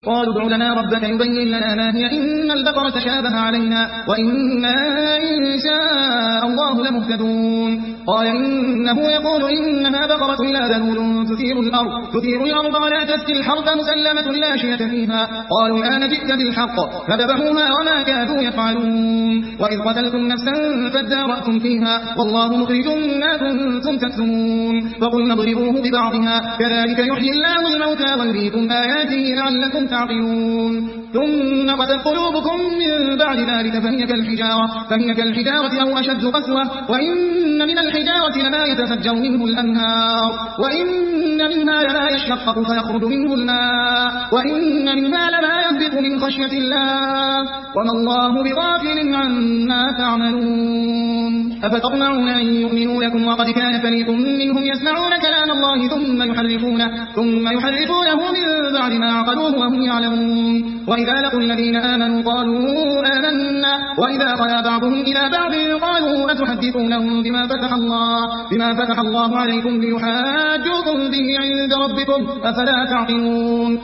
قالوا ادع لنا ربك يبين لنا ما هي إن البقرة تشابه علينا وإنا إن شاء الله لمهتدون قال إنه يقول إنها بقرة لا ذلول تثير الأرض ولا تسقي الحرث مسلمة لا شية فيها قالوا الآن جئت بالحق فذبحوها وما كادوا يفعلون وإذ قتلتم نفسا فادارأتم فيها والله مخرج ما كنتم تكتمون فقلنا اضربوه ببعضها كذلك يحيي الله الموتى ويريكم آياته لعلكم تعقلون ثم قست قلوبكم من بعد ذلك فهي كالحجارة أو أشد قسوة وإن من الحجارة لما يتفجر منه الأنهار وإن منها لما يشقق فيخرج منه الماء وإن منها لما يهبط من خشية الله وما الله بغافل عما تعملون أفتطمعون أن يؤمنوا لكم وقد كان فريق منهم يسمعون كلام الله ثم يحرفونه من بعد ما عقلوه وهم يعلمون وإذا لقوا الذين آمنوا قالوا آمنا وإذا خلا بعضهم إلى بعض قالوا أتحدثونهم بما فتح الله عليكم ليحاجوكم به عند ربكم أفلا تعقلون